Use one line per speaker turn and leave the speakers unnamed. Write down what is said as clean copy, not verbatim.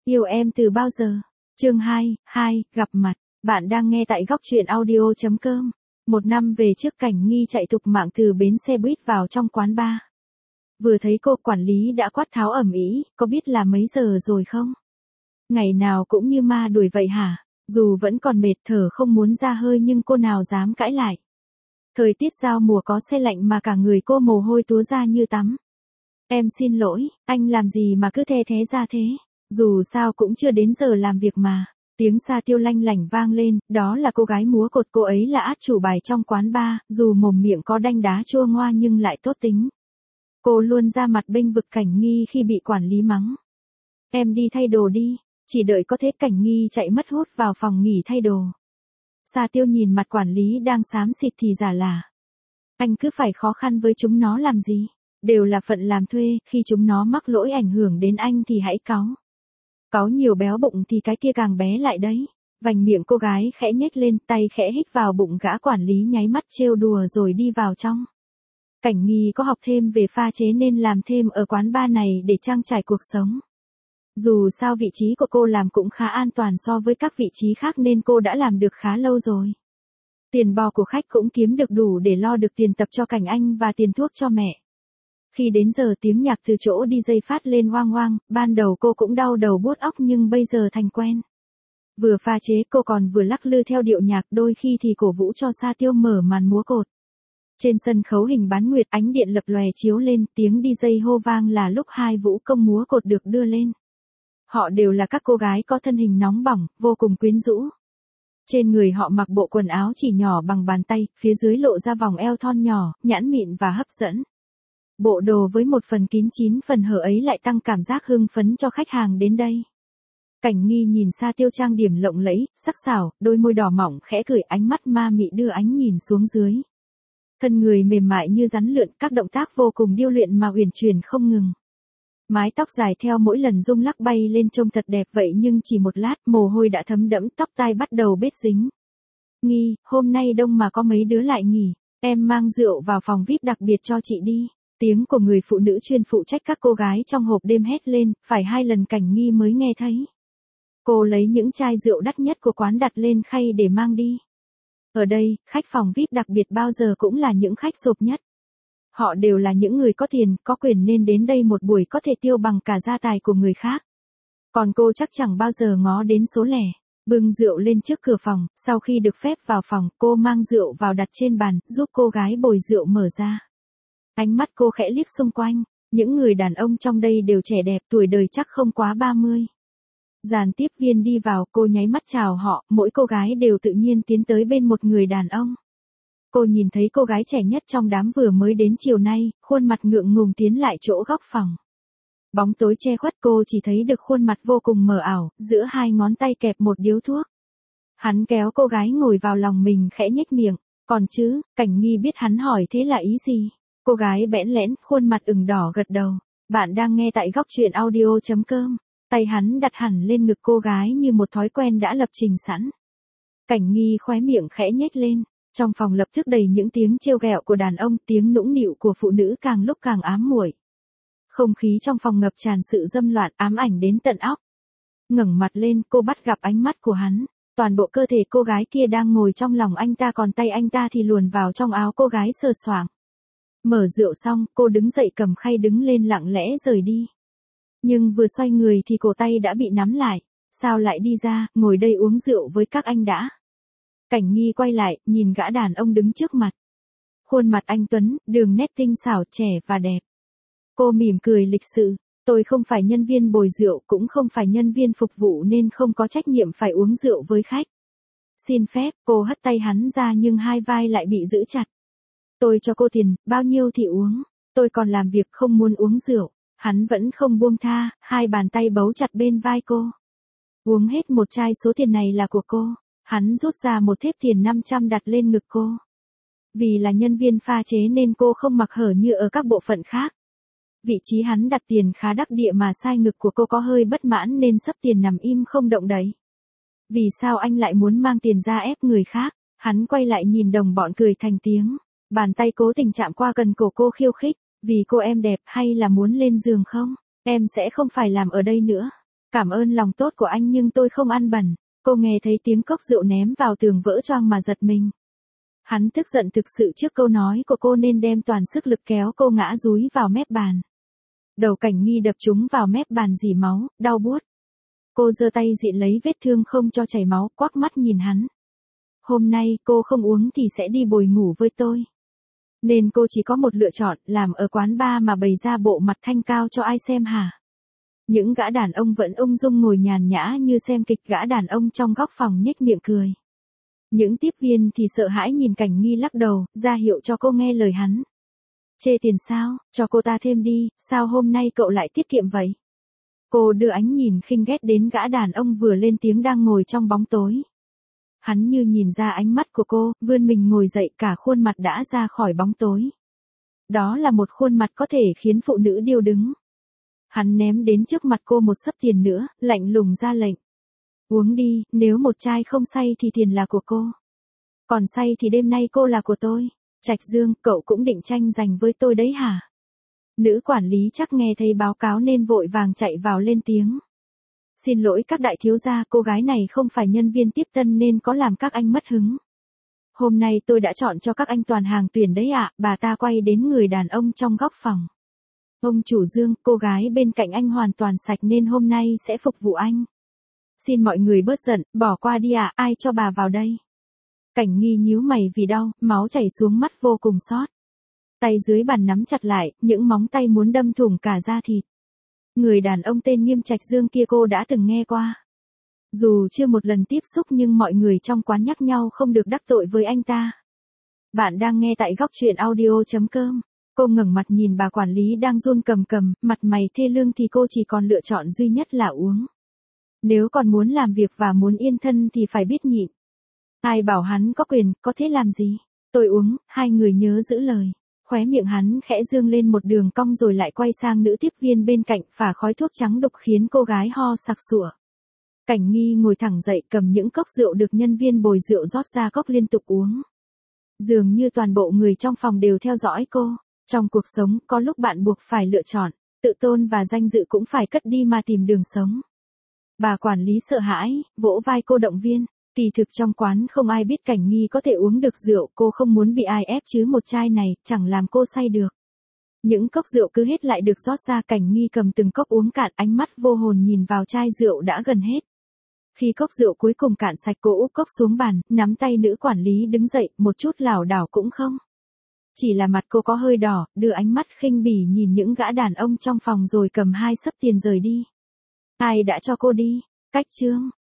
Yêu em từ bao giờ? Chương 2, gặp mặt. Bạn đang nghe tại góc truyện audio.com. Một năm về trước, Cảnh Nghi chạy thục mạng từ bến xe buýt vào trong quán bar. Vừa thấy cô, quản lý đã quát tháo ầm ĩ, có biết là mấy giờ rồi không? Ngày nào cũng như ma đuổi vậy hả? Dù vẫn còn mệt thở không muốn ra hơi nhưng cô nào dám cãi lại. Thời tiết giao mùa có se lạnh mà cả người cô mồ hôi túa ra như tắm. Em xin lỗi, anh làm gì mà cứ the thé ra thế? Dù sao cũng chưa đến giờ làm việc mà. Tiếng sa tiêu lanh lảnh vang lên, đó là cô gái múa cột, cô ấy là át chủ bài trong quán bar, dù mồm miệng có đanh đá chua ngoa nhưng lại tốt tính. Cô luôn ra mặt bênh vực Cảnh Nghi khi bị quản lý mắng. Em đi thay đồ đi, chỉ đợi có thế. Cảnh Nghi chạy mất hút vào phòng nghỉ thay đồ. Sa tiêu nhìn mặt quản lý đang xám xịt thì giả lả. Anh cứ phải khó khăn với chúng nó làm gì? Đều là phận làm thuê, khi chúng nó mắc lỗi ảnh hưởng đến anh thì hãy cáu. Cáu nhiều béo bụng thì cái kia càng bé lại đấy. Vành miệng cô gái khẽ nhếch lên, tay khẽ hít vào bụng, gã quản lý nháy mắt trêu đùa rồi đi vào trong. Cảnh Nghi có học thêm về pha chế nên làm thêm ở quán bar này để trang trải cuộc sống. Dù sao vị trí của cô làm cũng khá an toàn so với các vị trí khác nên cô đã làm được khá lâu rồi. Tiền bò của khách cũng kiếm được đủ để lo được tiền tập cho Cảnh Anh và tiền thuốc cho mẹ. Khi đến giờ tiếng nhạc từ chỗ DJ phát lên oang oang, ban đầu cô cũng đau đầu buốt óc nhưng bây giờ thành quen. Vừa pha chế cô còn vừa lắc lư theo điệu nhạc, đôi khi thì cổ vũ cho Sa Tiêu mở màn múa cột. Trên sân khấu hình bán nguyệt, ánh điện lập lòe chiếu lên, tiếng DJ hô vang là lúc hai vũ công múa cột được đưa lên. Họ đều là các cô gái có thân hình nóng bỏng, vô cùng quyến rũ. Trên người họ mặc bộ quần áo chỉ nhỏ bằng bàn tay, phía dưới lộ ra vòng eo thon nhỏ, nhẵn mịn và hấp dẫn. Bộ đồ với một phần kín 9 phần hở ấy lại tăng cảm giác hưng phấn cho khách hàng đến đây. Cảnh Nghi nhìn Sa Tiêu trang điểm lộng lẫy, sắc sảo, đôi môi đỏ mỏng khẽ cười, ánh mắt ma mị đưa ánh nhìn xuống dưới. Thân người mềm mại như rắn lượn, các động tác vô cùng điêu luyện mà uyển chuyển không ngừng. Mái tóc dài theo mỗi lần rung lắc bay lên trông thật đẹp vậy nhưng chỉ một lát mồ hôi đã thấm đẫm, tóc tai bắt đầu bết dính. Nghi, hôm nay đông mà có mấy đứa lại nghỉ, em mang rượu vào phòng VIP đặc biệt cho chị đi. Tiếng của người phụ nữ chuyên phụ trách các cô gái trong hộp đêm hét lên, phải 2 lần Cảnh Nghi mới nghe thấy. Cô lấy những chai rượu đắt nhất của quán đặt lên khay để mang đi. Ở đây, khách phòng VIP đặc biệt bao giờ cũng là những khách sộp nhất. Họ đều là những người có tiền, có quyền nên đến đây một buổi có thể tiêu bằng cả gia tài của người khác. Còn cô chắc chẳng bao giờ ngó đến số lẻ. Bưng rượu lên trước cửa phòng, sau khi được phép vào phòng, cô mang rượu vào đặt trên bàn, giúp cô gái bồi rượu mở ra. Ánh mắt cô khẽ liếc xung quanh, những người đàn ông trong đây đều trẻ đẹp, tuổi đời chắc không quá 30. Dàn tiếp viên đi vào, cô nháy mắt chào họ, mỗi cô gái đều tự nhiên tiến tới bên một người đàn ông. Cô nhìn thấy cô gái trẻ nhất trong đám vừa mới đến chiều nay, khuôn mặt ngượng ngùng tiến lại chỗ góc phòng. Bóng tối che khuất, cô chỉ thấy được khuôn mặt vô cùng mờ ảo, giữa hai ngón tay kẹp một điếu thuốc. Hắn kéo cô gái ngồi vào lòng mình khẽ nhếch miệng, còn chứ, Cảnh Nghi biết hắn hỏi thế là ý gì. Cô gái bẽn lẽn, khuôn mặt ửng đỏ gật đầu. Bạn đang nghe tại góc truyện audio.com. Tay hắn đặt hẳn lên ngực cô gái như một thói quen đã lập trình sẵn. Cảnh Nghi khóe miệng khẽ nhếch lên. Trong phòng lập tức đầy những tiếng trêu ghẹo của đàn ông, tiếng nũng nịu của phụ nữ càng lúc càng ám muội. Không khí trong phòng ngập tràn sự dâm loạn, ám ảnh đến tận óc. Ngẩng mặt lên, cô bắt gặp ánh mắt của hắn. Toàn bộ cơ thể cô gái kia đang ngồi trong lòng anh ta, còn tay anh ta thì luồn vào trong áo cô gái sờ soạng. Mở rượu xong, cô đứng dậy cầm khay đứng lên lặng lẽ rời đi. Nhưng vừa xoay người thì cổ tay đã bị nắm lại. Sao lại đi ra, ngồi đây uống rượu với các anh đã. Cảnh Nghi quay lại, nhìn gã đàn ông đứng trước mặt. Khuôn mặt anh tuấn, đường nét tinh xảo, trẻ và đẹp. Cô mỉm cười lịch sự, tôi không phải nhân viên bồi rượu, cũng không phải nhân viên phục vụ nên không có trách nhiệm phải uống rượu với khách. Xin phép, cô hất tay hắn ra nhưng hai vai lại bị giữ chặt. Tôi cho cô tiền, bao nhiêu thì uống, tôi còn làm việc không muốn uống rượu. Hắn vẫn không buông tha, hai bàn tay bấu chặt bên vai cô. Uống hết một chai, số tiền này là của cô. Hắn rút ra một thép tiền 500 đặt lên ngực cô. Vì là nhân viên pha chế nên cô không mặc hở như ở các bộ phận khác. Vị trí hắn đặt tiền khá đắc địa mà sai ngực của cô có hơi bất mãn nên sấp tiền nằm im không động đậy. Vì sao anh lại muốn mang tiền ra ép người khác? Hắn quay lại nhìn đồng bọn cười thành tiếng. Bàn tay cố tình chạm qua gần cổ cô khiêu khích. Vì cô em đẹp hay là muốn lên giường không? Em sẽ không phải làm ở đây nữa. Cảm ơn lòng tốt của anh nhưng tôi không ăn bẩn. Cô nghe thấy tiếng cốc rượu ném vào tường vỡ choang mà giật mình. Hắn tức giận thực sự trước câu nói của cô nên đem toàn sức lực kéo cô ngã dúi vào mép bàn. Đầu Cảnh Nghi đập trúng vào mép bàn rỉ máu, đau buốt. Cô giơ tay dịn lấy vết thương không cho chảy máu, quắc mắt nhìn hắn. Hôm nay cô không uống thì sẽ đi bồi ngủ với tôi. Nên cô chỉ có một lựa chọn, làm ở quán bar mà bày ra bộ mặt thanh cao cho ai xem hả? Những gã đàn ông vẫn ung dung ngồi nhàn nhã như xem kịch, gã đàn ông trong góc phòng nhếch miệng cười. Những tiếp viên thì sợ hãi nhìn Cảnh Nghi lắc đầu, ra hiệu cho cô nghe lời hắn. Chê tiền sao, cho cô ta thêm đi, sao hôm nay cậu lại tiết kiệm vậy? Cô đưa ánh nhìn khinh ghét đến gã đàn ông vừa lên tiếng đang ngồi trong bóng tối. Hắn như nhìn ra ánh mắt của cô, vươn mình ngồi dậy, cả khuôn mặt đã ra khỏi bóng tối. Đó là một khuôn mặt có thể khiến phụ nữ điêu đứng. Hắn ném đến trước mặt cô một xấp tiền nữa, lạnh lùng ra lệnh. Uống đi, nếu một chai không say thì tiền là của cô. Còn say thì đêm nay cô là của tôi. Trạch Dương, cậu cũng định tranh giành với tôi đấy hả? Nữ quản lý chắc nghe thấy báo cáo nên vội vàng chạy vào lên tiếng. Xin lỗi các đại thiếu gia, cô gái này không phải nhân viên tiếp tân nên có làm các anh mất hứng. Hôm nay tôi đã chọn cho các anh toàn hàng tuyển đấy ạ, bà ta quay đến người đàn ông trong góc phòng. Ông chủ Dương, cô gái bên cạnh anh hoàn toàn sạch nên hôm nay sẽ phục vụ anh. Xin mọi người bớt giận, bỏ qua đi ạ, ai cho bà vào đây? Cảnh Nghi nhíu mày vì đau, máu chảy xuống mắt vô cùng xót. Tay dưới bàn nắm chặt lại, những móng tay muốn đâm thủng cả da thịt. Người đàn ông tên Nghiêm Trạch Dương kia cô đã từng nghe qua. Dù chưa một lần tiếp xúc nhưng mọi người trong quán nhắc nhau không được đắc tội với anh ta. Bạn đang nghe tại góc truyện audio.com. Cô ngẩng mặt nhìn bà quản lý đang run cầm cằm, mặt mày thê lương thì cô chỉ còn lựa chọn duy nhất là uống. Nếu còn muốn làm việc và muốn yên thân thì phải biết nhịn. Ai bảo hắn có quyền, có thế làm gì? Tôi uống, hai người nhớ giữ lời. Khóe miệng hắn khẽ dương lên một đường cong rồi lại quay sang nữ tiếp viên bên cạnh, phả khói thuốc trắng đục khiến cô gái ho sặc sụa. Cảnh Nghi ngồi thẳng dậy, cầm những cốc rượu được nhân viên bồi rượu rót ra cốc liên tục uống. Dường như toàn bộ người trong phòng đều theo dõi cô. Trong cuộc sống, có lúc bạn buộc phải lựa chọn, tự tôn và danh dự cũng phải cất đi mà tìm đường sống. Bà quản lý sợ hãi, vỗ vai cô động viên. Kỳ thực trong quán không ai biết Cảnh Nghi có thể uống được rượu, cô không muốn bị ai ép chứ một chai này chẳng làm cô say được. Những cốc rượu cứ hết lại được rót ra, Cảnh Nghi cầm từng cốc uống cạn, ánh mắt vô hồn nhìn vào chai rượu đã gần hết. Khi cốc rượu cuối cùng cạn sạch, cô úp cốc xuống bàn, nắm tay nữ quản lý đứng dậy, một chút lảo đảo cũng không. Chỉ là mặt cô có hơi đỏ, đưa ánh mắt khinh bỉ nhìn những gã đàn ông trong phòng rồi cầm hai xấp tiền rời đi. Ai đã cho cô đi? Cách Trương.